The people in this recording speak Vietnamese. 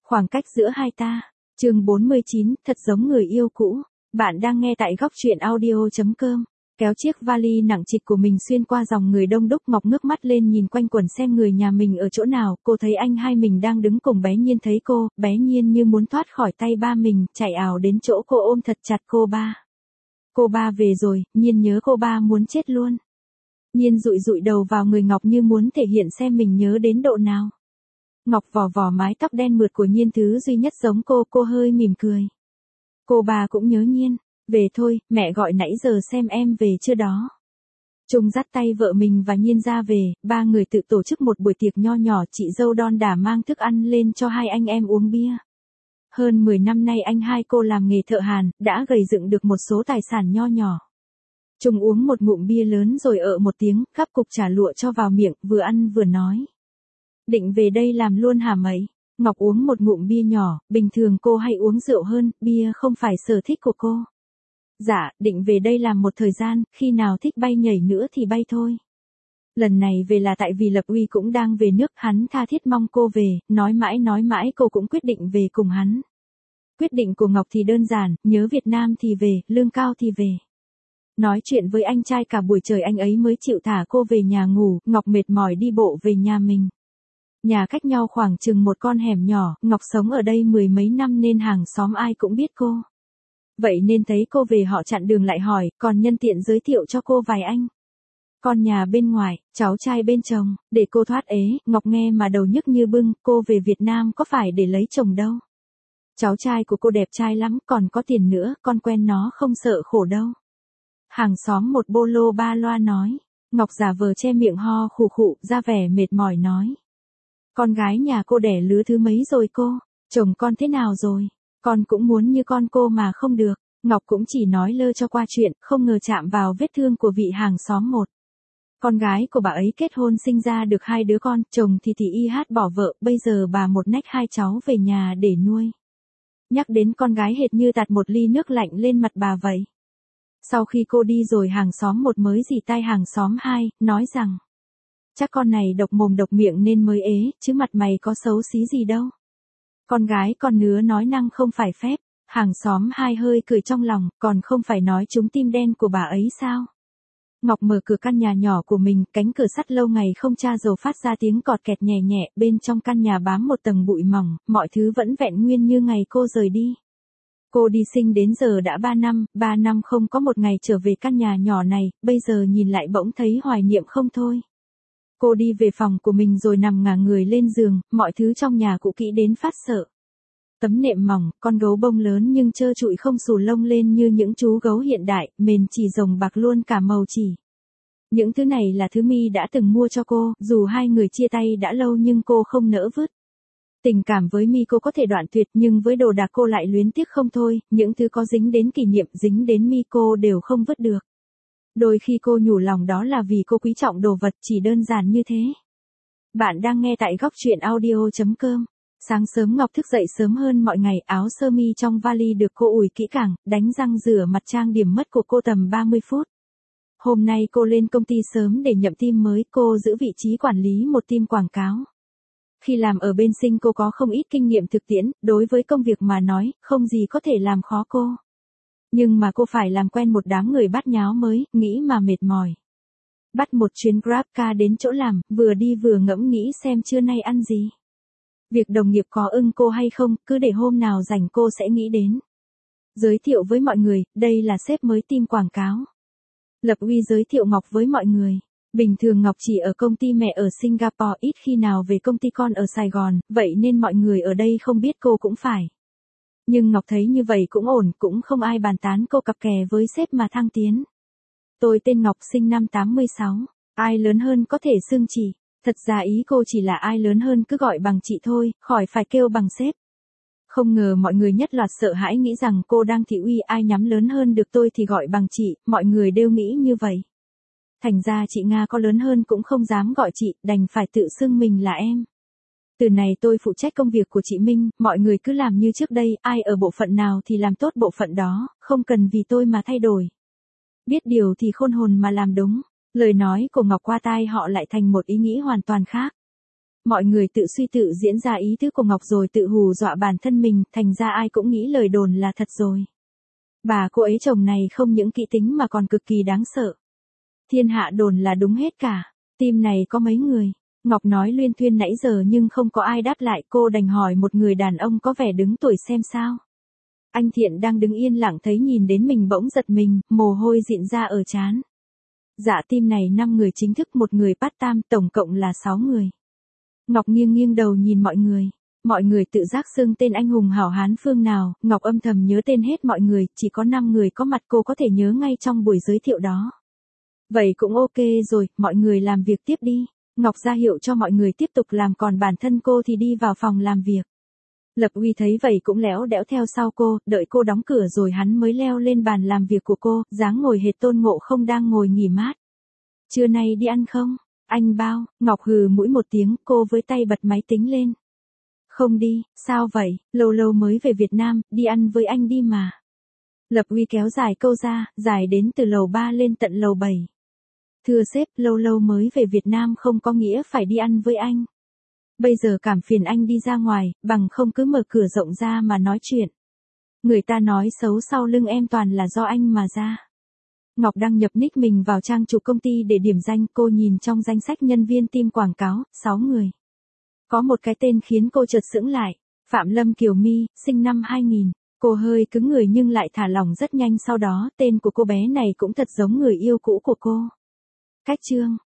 Khoảng cách giữa hai ta. Chương 49, thật giống người yêu cũ. Bạn đang nghe tại góc truyện audio.com. Kéo chiếc vali nặng trịch của mình xuyên qua dòng người đông đúc, Ngọc ngước mắt lên nhìn quanh quẩn xem người nhà mình ở chỗ nào. Cô thấy anh hai mình đang đứng cùng bé Nhiên, thấy cô, bé Nhiên như muốn thoát khỏi tay ba mình, chạy ào đến chỗ cô ôm thật chặt cô ba. Cô ba về rồi, Nhiên nhớ cô ba muốn chết luôn. Nhiên dụi dụi đầu vào người Ngọc như muốn thể hiện xem mình nhớ đến độ nào. Ngọc vò vò mái tóc đen mượt của Nhiên, thứ duy nhất giống cô hơi mỉm cười. Cô bà cũng nhớ Nhiên. Về thôi, mẹ gọi nãy giờ xem em về chưa đó. Trung dắt tay vợ mình và Nhiên ra về, ba người tự tổ chức một buổi tiệc nho nhỏ, chị dâu đon đả mang thức ăn lên cho hai anh em uống bia. Hơn 10 năm nay anh hai cô làm nghề thợ hàn, đã gầy dựng được một số tài sản nho nhỏ. Trung uống một ngụm bia lớn rồi một tiếng, gắp cục chả lụa cho vào miệng, vừa ăn vừa nói. Định về đây làm luôn hả mày? Ngọc uống một ngụm bia nhỏ, bình thường cô hay uống rượu hơn, bia không phải sở thích của cô. Dạ, định về đây làm một thời gian, khi nào thích bay nhảy nữa thì bay thôi. Lần này về là tại vì Lập Uy cũng đang về nước, hắn tha thiết mong cô về, nói mãi cô cũng quyết định về cùng hắn. Quyết định của Ngọc thì đơn giản, nhớ Việt Nam thì về, lương cao thì về. Nói chuyện với anh trai cả buổi trời anh ấy mới chịu thả cô về nhà ngủ, Ngọc mệt mỏi đi bộ về nhà mình. Nhà cách nhau khoảng chừng một con hẻm nhỏ, Ngọc sống ở đây 10 mấy năm nên hàng xóm ai cũng biết cô. Vậy nên thấy cô về họ chặn đường lại hỏi, còn nhân tiện giới thiệu cho cô vài anh. Con nhà bên ngoài, cháu trai bên chồng, để cô thoát ế. Ngọc nghe mà đầu nhức như bưng, cô về Việt Nam có phải để lấy chồng đâu. Cháu trai của cô đẹp trai lắm, còn có tiền nữa, con quen nó không sợ khổ đâu. Hàng xóm một bô lô ba loa nói. Ngọc giả vờ che miệng ho khụ khụ, ra vẻ mệt mỏi nói. Con gái nhà cô đẻ lứa thứ mấy rồi cô? Chồng con thế nào rồi? Con cũng muốn như con cô mà không được. Ngọc cũng chỉ nói lơ cho qua chuyện, không ngờ chạm vào vết thương của vị hàng xóm một. Con gái của bà ấy kết hôn sinh ra được 2 đứa con, chồng thì bỏ vợ, bây giờ bà một nách 2 cháu về nhà để nuôi. Nhắc đến con gái hệt như tạt một ly nước lạnh lên mặt bà vậy. Sau khi cô đi rồi hàng xóm một mới rỉ tai hàng xóm 2, nói rằng. Chắc con này độc mồm độc miệng nên mới ế, chứ mặt mày có xấu xí gì đâu. Con gái con nứa nói năng không phải phép, hàng xóm 2 hơi cười trong lòng, còn không phải nói trúng tim đen của bà ấy sao. Ngọc mở cửa căn nhà nhỏ của mình, cánh cửa sắt lâu ngày không tra dầu phát ra tiếng cọt kẹt nhẹ nhẹ, bên trong căn nhà bám một tầng bụi mỏng, mọi thứ vẫn vẹn nguyên như ngày cô rời đi. Cô đi sinh đến giờ đã 3 năm không có một ngày trở về căn nhà nhỏ này, bây giờ nhìn lại bỗng thấy hoài niệm không thôi. Cô đi về phòng của mình rồi nằm ngả người lên giường, mọi thứ trong nhà cũ kỹ đến phát sợ. Tấm nệm mỏng, con gấu bông lớn nhưng trơ trụi không xù lông lên như những chú gấu hiện đại, mền chỉ rồng bạc luôn cả màu chỉ. Những thứ này là thứ My đã từng mua cho cô, dù hai người chia tay đã lâu nhưng cô không nỡ vứt. Tình cảm với My cô có thể đoạn tuyệt nhưng với đồ đạc cô lại luyến tiếc không thôi, những thứ có dính đến kỷ niệm, dính đến My cô đều không vứt được. Đôi khi cô nhủ lòng đó là vì cô quý trọng đồ vật, chỉ đơn giản như thế. Bạn đang nghe tại góc truyện audio.com. Sáng sớm Ngọc thức dậy sớm hơn mọi ngày, áo sơ mi trong vali được cô ủi kỹ càng, đánh răng rửa mặt trang điểm mất của cô tầm 30 phút. Hôm nay cô lên công ty sớm để nhậm team mới, cô giữ vị trí quản lý một team quảng cáo. Khi làm ở bên Sinh cô có không ít kinh nghiệm thực tiễn, đối với công việc mà nói, không gì có thể làm khó cô. Nhưng mà cô phải làm quen một đám người bát nháo mới, nghĩ mà mệt mỏi. Bắt một chuyến GrabCar đến chỗ làm, vừa đi vừa ngẫm nghĩ xem trưa nay ăn gì. Việc đồng nghiệp có ưng cô hay không, cứ để hôm nào rảnh cô sẽ nghĩ đến. Giới thiệu với mọi người, đây là sếp mới team quảng cáo. Lập Uy giới thiệu Ngọc với mọi người. Bình thường Ngọc chỉ ở công ty mẹ ở Singapore, ít khi nào về công ty con ở Sài Gòn, vậy nên mọi người ở đây không biết cô cũng phải. Nhưng Ngọc thấy như vậy cũng ổn, cũng không ai bàn tán cô cặp kè với sếp mà thăng tiến. Tôi tên Ngọc, sinh năm 86, ai lớn hơn có thể xưng chị. Thật ra ý cô chỉ là ai lớn hơn cứ gọi bằng chị thôi, khỏi phải kêu bằng sếp. Không ngờ mọi người nhất loạt sợ hãi nghĩ rằng cô đang thị uy, ai nhắm lớn hơn được tôi thì gọi bằng chị, mọi người đều nghĩ như vậy. Thành ra chị Nga có lớn hơn cũng không dám gọi chị, đành phải tự xưng mình là em. Từ này tôi phụ trách công việc của chị Minh, mọi người cứ làm như trước đây, ai ở bộ phận nào thì làm tốt bộ phận đó, không cần vì tôi mà thay đổi. Biết điều thì khôn hồn mà làm đúng. Lời nói của Ngọc qua tai họ lại thành một ý nghĩ hoàn toàn khác. Mọi người tự suy tự diễn ra ý tứ của Ngọc rồi tự hù dọa bản thân mình, thành ra ai cũng nghĩ lời đồn là thật rồi. Bà cô ấy chồng này không những kỹ tính mà còn cực kỳ đáng sợ. Thiên hạ đồn là đúng hết cả. Team này có mấy người? Ngọc nói luyên thuyên nãy giờ nhưng không có ai đáp lại, cô đành hỏi một người đàn ông có vẻ đứng tuổi xem sao. Anh Thiện đang đứng yên lặng thấy nhìn đến mình bỗng giật mình, mồ hôi dịn ra ở trán. Dạ team này 5 người chính thức, 1 người part-time, tổng cộng là 6 người. Ngọc nghiêng nghiêng đầu nhìn mọi người. Mọi người tự giác xưng tên anh hùng hảo hán phương nào, Ngọc âm thầm nhớ tên hết mọi người, chỉ có 5 người có mặt cô có thể nhớ ngay trong buổi giới thiệu đó. Vậy cũng ok rồi, mọi người làm việc tiếp đi. Ngọc ra hiệu cho mọi người tiếp tục làm, còn bản thân cô thì đi vào phòng làm việc. Lập Uy thấy vậy cũng léo đẽo theo sau cô, đợi cô đóng cửa rồi hắn mới leo lên bàn làm việc của cô, dáng ngồi hệt Tôn Ngộ Không đang ngồi nghỉ mát. Trưa nay đi ăn không? Anh bao. Ngọc hừ mũi một tiếng, cô với tay bật máy tính lên. Không đi, sao vậy, lâu lâu mới về Việt Nam, đi ăn với anh đi mà. Lập Uy kéo dài câu ra, dài đến từ lầu 3 lên tận lầu 7. Thưa sếp, lâu lâu mới về Việt Nam không có nghĩa phải đi ăn với anh. Bây giờ cảm phiền anh đi ra ngoài, bằng không cứ mở cửa rộng ra mà nói chuyện. Người ta nói xấu sau lưng em toàn là do anh mà ra. Ngọc đăng nhập nick mình vào trang chủ công ty để điểm danh, cô nhìn trong danh sách nhân viên team quảng cáo, 6 người. Có một cái tên khiến cô chợt sững lại, Phạm Lâm Kiều My, sinh năm 2000. Cô hơi cứng người nhưng lại thả lỏng rất nhanh, sau đó tên của cô bé này cũng thật giống người yêu cũ của cô. Cách chương